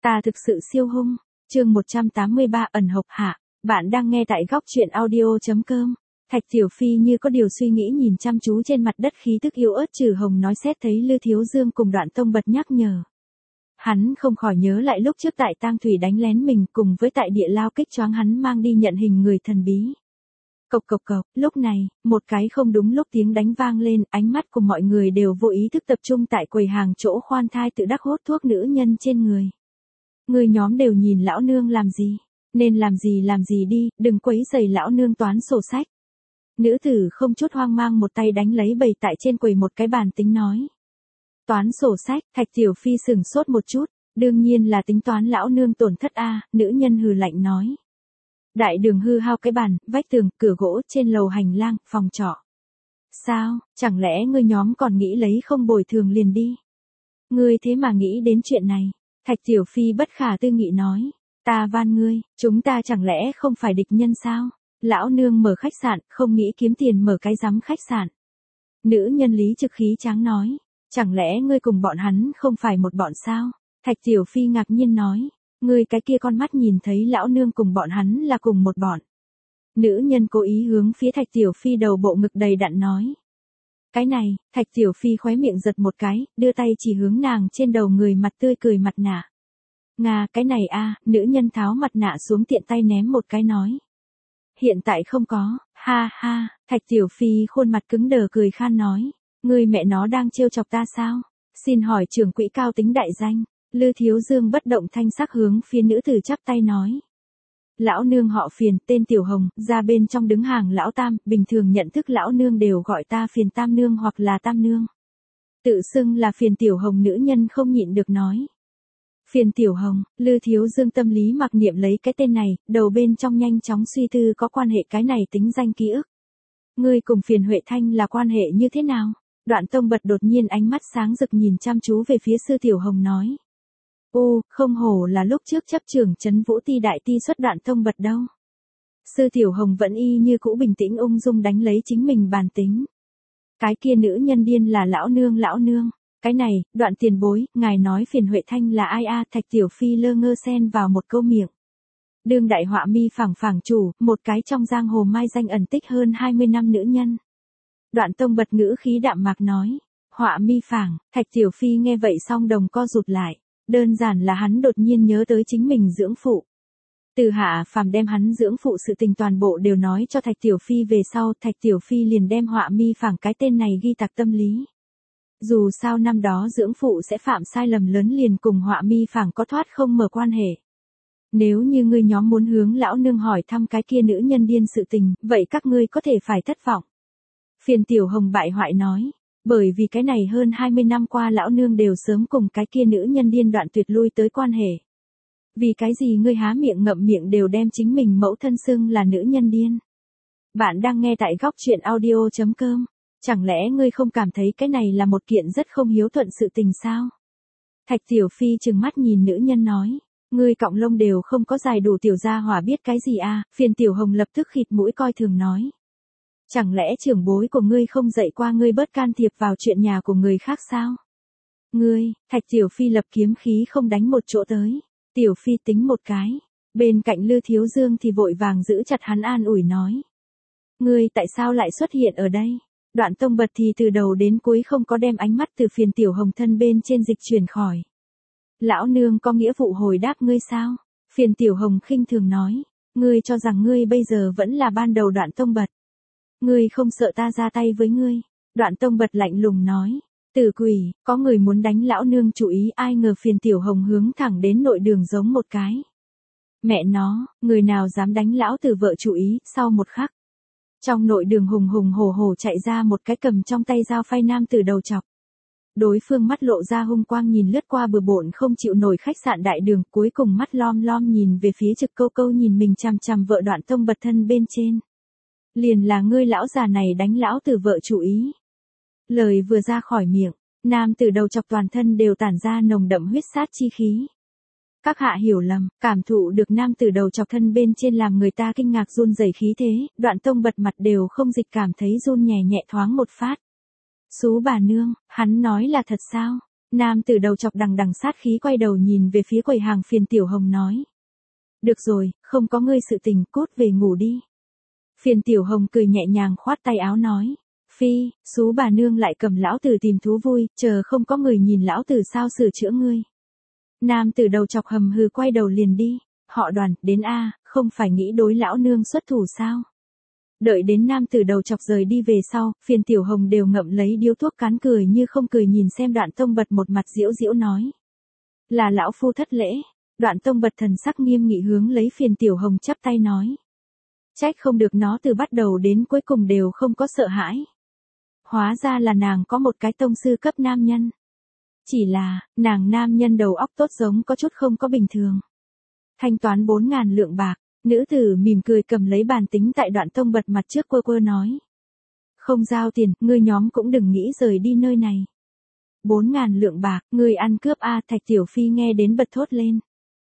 Ta thực sự siêu hung. Chương 183 ẩn hộc hạ. Bạn đang nghe tại góc truyện audio.com. Thạch Tiểu Phi như có điều suy nghĩ nhìn chăm chú trên mặt đất khí tức yếu ớt Trừ Hồng nói xét thấy Lư Thiếu Dương cùng Đoạn Tông Bật nhắc nhở. Hắn không khỏi nhớ lại lúc trước tại tang thủy đánh lén mình cùng với tại địa lao kích choáng hắn mang đi nhận hình người thần bí. Cộc cộc cộc, lúc này, một cái không đúng lúc tiếng đánh vang lên, ánh mắt của mọi người đều vô ý thức tập trung tại quầy hàng chỗ khoan thai tự đắc hốt thuốc nữ nhân trên người. Người nhóm đều nhìn lão nương làm gì, nên làm gì đi, đừng quấy rầy lão nương toán sổ sách. Nữ tử không chút hoang mang một tay đánh lấy bày tại trên quầy một cái bàn tính nói. Toán sổ sách, Thạch Tiểu Phi sửng sốt một chút, đương nhiên là tính toán lão nương tổn thất a, nữ nhân hừ lạnh nói. Đại đường hư hao cái bàn, vách tường, cửa gỗ trên lầu hành lang, phòng trọ. Sao, chẳng lẽ ngươi nhóm còn nghĩ lấy không bồi thường liền đi? Ngươi thế mà nghĩ đến chuyện này. Thạch Tiểu Phi bất khả tư nghị nói. Ta van ngươi, chúng ta chẳng lẽ không phải địch nhân sao? Lão nương mở khách sạn, không nghĩ kiếm tiền mở cái giám khách sạn. Nữ nhân lý trực khí tráng nói. Chẳng lẽ ngươi cùng bọn hắn không phải một bọn sao? Thạch Tiểu Phi ngạc nhiên nói. Ngươi cái kia con mắt nhìn thấy lão nương cùng bọn hắn là cùng một bọn. Nữ nhân cố ý hướng phía Thạch Tiểu Phi đầu bộ ngực đầy đặn nói. Cái này, Thạch Tiểu Phi khóe miệng giật một cái, đưa tay chỉ hướng nàng trên đầu người mặt tươi cười mặt nạ. Nga, cái này a, nữ nhân tháo mặt nạ xuống tiện tay ném một cái nói. Hiện tại không có, ha ha, Thạch Tiểu Phi khuôn mặt cứng đờ cười khan nói. Ngươi mẹ nó đang trêu chọc ta sao? Xin hỏi trưởng quỹ cao tính đại danh. Lư Thiếu Dương bất động thanh sắc hướng phía nữ tử chắp tay nói. Lão nương họ Phiền, tên Tiểu Hồng, ra bên trong đứng hàng lão Tam, bình thường nhận thức lão nương đều gọi ta Phiền Tam nương hoặc là Tam nương. Tự xưng là Phiền Tiểu Hồng nữ nhân không nhịn được nói. Phiền Tiểu Hồng, Lư Thiếu Dương tâm lý mặc niệm lấy cái tên này, đầu bên trong nhanh chóng suy tư có quan hệ cái này tính danh ký ức. Ngươi cùng Phiền Huệ Thanh là quan hệ như thế nào? Đoạn Tông Bật đột nhiên ánh mắt sáng rực nhìn chăm chú về phía Sư Tiểu Hồng nói. Không hổ là lúc trước chấp trưởng trấn Vũ Ti đại ti xuất Đoạn Tông Bật đâu. Sư Tiểu Hồng vẫn y như cũ bình tĩnh ung dung đánh lấy chính mình bàn tính. Cái kia nữ nhân điên là lão nương. Cái này, Đoạn tiền bối, ngài nói Phiền Huệ Thanh là ai a? Thạch Tiểu Phi lơ ngơ xen vào một câu miệng. Đương đại họa mi phảng chủ, một cái trong giang hồ mai danh ẩn tích hơn 20 năm nữ nhân. Đoạn Tông Bật ngữ khí đạm mạc nói. Họa mi phảng, Thạch Tiểu Phi nghe vậy song đồng co rụt lại. Đơn giản là hắn đột nhiên nhớ tới chính mình dưỡng phụ. Từ Hạ Phàm đem hắn dưỡng phụ sự tình toàn bộ đều nói cho Thạch Tiểu Phi về sau, Thạch Tiểu Phi liền đem họa mi phảng cái tên này ghi tạc tâm lý. Dù sao năm đó dưỡng phụ sẽ phạm sai lầm lớn liền cùng họa mi phảng có thoát không mở quan hệ. Nếu như ngươi nhóm muốn hướng lão nương hỏi thăm cái kia nữ nhân điên sự tình, vậy các ngươi có thể phải thất vọng. Phiền Tiểu Hồng bại hoại nói. Bởi vì cái này hơn 20 năm qua lão nương đều sớm cùng cái kia nữ nhân điên đoạn tuyệt lui tới quan hệ. Vì cái gì ngươi há miệng ngậm miệng đều đem chính mình mẫu thân xưng là nữ nhân điên. Bạn đang nghe tại góc truyện audio.com. Chẳng lẽ ngươi không cảm thấy cái này là một kiện rất không hiếu thuận sự tình sao? Thạch Tiểu Phi trừng mắt nhìn nữ nhân nói. Ngươi cọng lông đều không có dài đủ tiểu gia hỏa biết cái gì à? Phiền Tiểu Hồng lập tức khịt mũi coi thường nói. Chẳng lẽ trưởng bối của ngươi không dạy qua ngươi bớt can thiệp vào chuyện nhà của người khác sao? Ngươi, Thạch Tiểu Phi lập kiếm khí không đánh một chỗ tới. Tiểu Phi tính một cái. Bên cạnh Lư Thiếu Dương thì vội vàng giữ chặt hắn an ủi nói. Ngươi tại sao lại xuất hiện ở đây? Đoạn Tông Bật thì từ đầu đến cuối không có đem ánh mắt từ Phiền Tiểu Hồng thân bên trên dịch chuyển khỏi. Lão nương có nghĩa vụ hồi đáp ngươi sao? Phiền Tiểu Hồng khinh thường nói. Ngươi cho rằng ngươi bây giờ vẫn là ban đầu Đoạn Tông Bật. Ngươi không sợ ta ra tay với ngươi. Đoạn Tông Bật lạnh lùng nói. Tử quỷ, có người muốn đánh lão nương chủ ý ai ngờ Phiền Tiểu Hồng hướng thẳng đến nội đường giống một cái. Mẹ nó, người nào dám đánh lão tử vợ chủ ý, sau một khắc. Trong nội đường hùng hùng hổ hổ chạy ra một cái cầm trong tay dao phay nam từ đầu chọc. Đối phương mắt lộ ra hung quang nhìn lướt qua bừa bộn không chịu nổi khách sạn đại đường cuối cùng mắt lom lom nhìn về phía Trực Câu nhìn mình chằm chằm vợ Đoạn Tông Bật thân bên trên. Liền là ngươi lão già này đánh lão tử vợ chủ ý. Lời vừa ra khỏi miệng, nam tử đầu chọc toàn thân đều tản ra nồng đậm huyết sát chi khí. Các hạ hiểu lầm, cảm thụ được nam tử đầu chọc thân bên trên làm người ta kinh ngạc run rẩy khí thế, Đoạn Tông Bật mặt đều không dịch cảm thấy run nhẹ nhẹ thoáng một phát. Xú bà nương, hắn nói là thật sao? Nam tử đầu chọc đằng đằng sát khí quay đầu nhìn về phía quầy hàng Phiền Tiểu Hồng nói. Được rồi, không có ngươi sự tình, cút về ngủ đi. Phiền Tiểu Hồng cười nhẹ nhàng khoát tay áo nói. Phi, xú bà nương lại cầm lão tử tìm thú vui, chờ không có người nhìn lão tử sao sửa chữa ngươi. Nam tử đầu chọc hầm hừ quay đầu liền đi. Họ Đoàn, đến a, không phải nghĩ đối lão nương xuất thủ sao? Đợi đến nam tử đầu chọc rời đi về sau, Phiền Tiểu Hồng đều ngậm lấy điếu thuốc cán cười như không cười nhìn xem Đoạn Tông Bật một mặt giễu giễu nói. Là lão phu thất lễ. Đoạn Tông Bật thần sắc nghiêm nghị hướng lấy Phiền Tiểu Hồng chắp tay nói. Trách không được nó từ bắt đầu đến cuối cùng đều không có sợ hãi. Hóa ra là nàng có một cái tông sư cấp nam nhân. Chỉ là, nàng nam nhân đầu óc tốt giống có chút không có bình thường. Thanh toán 4.000 lượng bạc, nữ tử mỉm cười cầm lấy bàn tính tại Đoạn Tông Bật mặt trước quơ quơ nói. Không giao tiền, ngươi nhóm cũng đừng nghĩ rời đi nơi này. 4.000 lượng bạc, ngươi ăn cướp a. Thạch Tiểu Phi nghe đến bật thốt lên.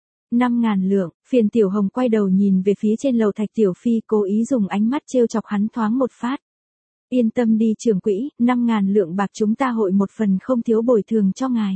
5.000 lượng, Phiền Tiểu Hồng quay đầu nhìn về phía trên lầu Thạch Tiểu Phi cố ý dùng ánh mắt trêu chọc hắn thoáng một phát. Yên tâm đi trưởng quỹ, 5.000 lượng bạc chúng ta hội một phần không thiếu bồi thường cho ngài.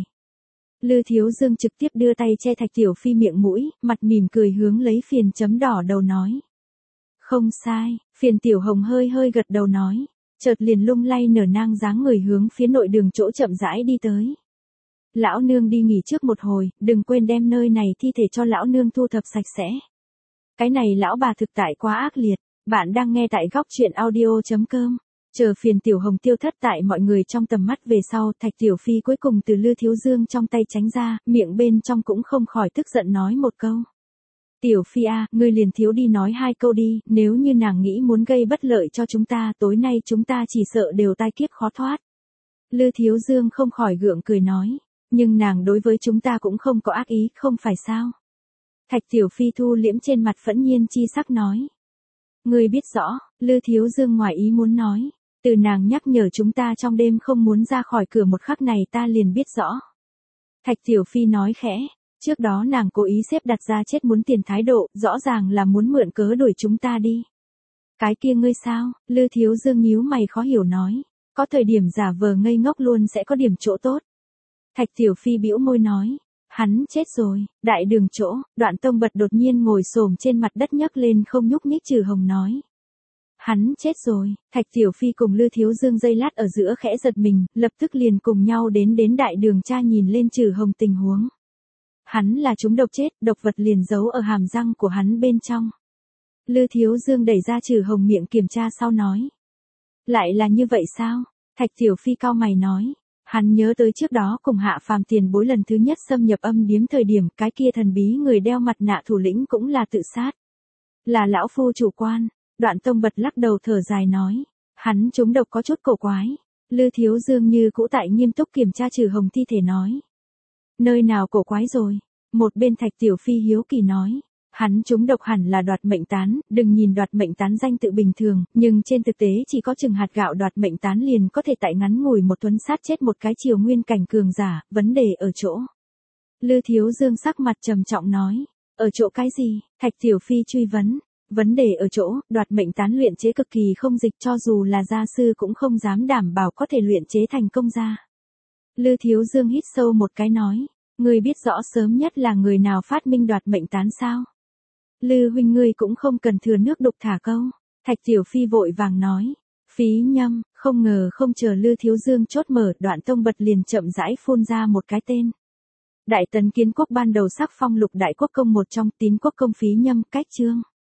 Lư Thiếu Dương trực tiếp đưa tay che Thạch Tiểu Phi miệng mũi, mặt mỉm cười hướng lấy Phiền chấm đỏ đầu nói. Không sai, Phiền Tiểu Hồng hơi hơi gật đầu nói, chợt liền lung lay nở nang dáng người hướng phía nội đường chỗ chậm rãi đi tới. Lão nương đi nghỉ trước một hồi, đừng quên đem nơi này thi thể cho lão nương thu thập sạch sẽ. Cái này lão bà thực tại quá ác liệt, bạn đang nghe tại góc truyện audio.com. Chờ Phiền Tiểu Hồng tiêu thất tại mọi người trong tầm mắt về sau, Thạch Tiểu Phi cuối cùng từ Lư Thiếu Dương trong tay tránh ra, miệng bên trong cũng không khỏi tức giận nói một câu. Tiểu Phi a, ngươi liền thiếu đi nói 2 câu đi, nếu như nàng nghĩ muốn gây bất lợi cho chúng ta, tối nay chúng ta chỉ sợ đều tai kiếp khó thoát. Lư Thiếu Dương không khỏi gượng cười nói, nhưng nàng đối với chúng ta cũng không có ác ý, không phải sao? Thạch Tiểu Phi thu liễm trên mặt phẫn nhiên chi sắc nói. Ngươi biết rõ, Lư Thiếu Dương ngoài ý muốn nói. Từ nàng nhắc nhở chúng ta trong đêm không muốn ra khỏi cửa một khắc này ta liền biết rõ. Thạch Tiểu Phi nói khẽ, trước đó nàng cố ý xếp đặt ra chết muốn tiền thái độ, rõ ràng là muốn mượn cớ đuổi chúng ta đi. Cái kia ngươi sao? Lư Thiếu Dương nhíu mày khó hiểu nói, có thời điểm giả vờ ngây ngốc luôn sẽ có điểm chỗ tốt. Thạch Tiểu Phi bĩu môi nói, hắn chết rồi. Đại đường chỗ, Đoạn Tông Bật đột nhiên ngồi xổm trên mặt đất nhấc lên không nhúc nhích Trừ Hồng nói. Hắn chết rồi. Thạch Tiểu Phi cùng Lư Thiếu Dương giây lát ở giữa khẽ giật mình, lập tức liền cùng nhau đến đại đường tra nhìn lên Trừ Hồng tình huống. Hắn là trúng độc chết, độc vật liền giấu ở hàm răng của hắn bên trong. Lư Thiếu Dương đẩy ra Trừ Hồng miệng kiểm tra sau nói. Lại là như vậy sao? Thạch Tiểu Phi cau mày nói. Hắn nhớ tới trước đó cùng Hạ Phàm tiền bối lần thứ nhất xâm nhập âm điếm thời điểm, cái kia thần bí người đeo mặt nạ thủ lĩnh cũng là tự sát. Là lão phu chủ quan. Đoạn Tông Bật lắc đầu thở dài nói. Hắn trúng độc có chút cổ quái. Lư Thiếu Dương như cũ tại nghiêm túc kiểm tra Trừ Hồng thi thể nói. Nơi nào cổ quái rồi? Một bên Thạch Tiểu Phi hiếu kỳ nói. Hắn trúng độc hẳn là đoạt mệnh tán, đừng nhìn đoạt mệnh tán danh tự bình thường, nhưng trên thực tế chỉ có chừng hạt gạo đoạt mệnh tán liền có thể tại ngắn ngủi một tuần sát chết một cái triều nguyên cảnh cường giả, vấn đề ở chỗ. Lư Thiếu Dương sắc mặt trầm trọng nói, ở chỗ cái gì? Thạch Tiểu Phi truy vấn, vấn đề ở chỗ, đoạt mệnh tán luyện chế cực kỳ không dịch cho dù là gia sư cũng không dám đảm bảo có thể luyện chế thành công ra. Lư Thiếu Dương hít sâu một cái nói, ngươi biết rõ sớm nhất là người nào phát minh đoạt mệnh tán sao? Lư huynh ngươi cũng không cần thừa nước đục thả câu. Thạch Tiểu Phi vội vàng nói. Phí nhâm, không ngờ không chờ Lư Thiếu Dương chốt mở, Đoạn Tông Bật liền chậm rãi phun ra một cái tên. Đại Tấn Kiến Quốc ban đầu sắc phong lục đại quốc công một trong Tín Quốc công Phí Nhâm, cách chương.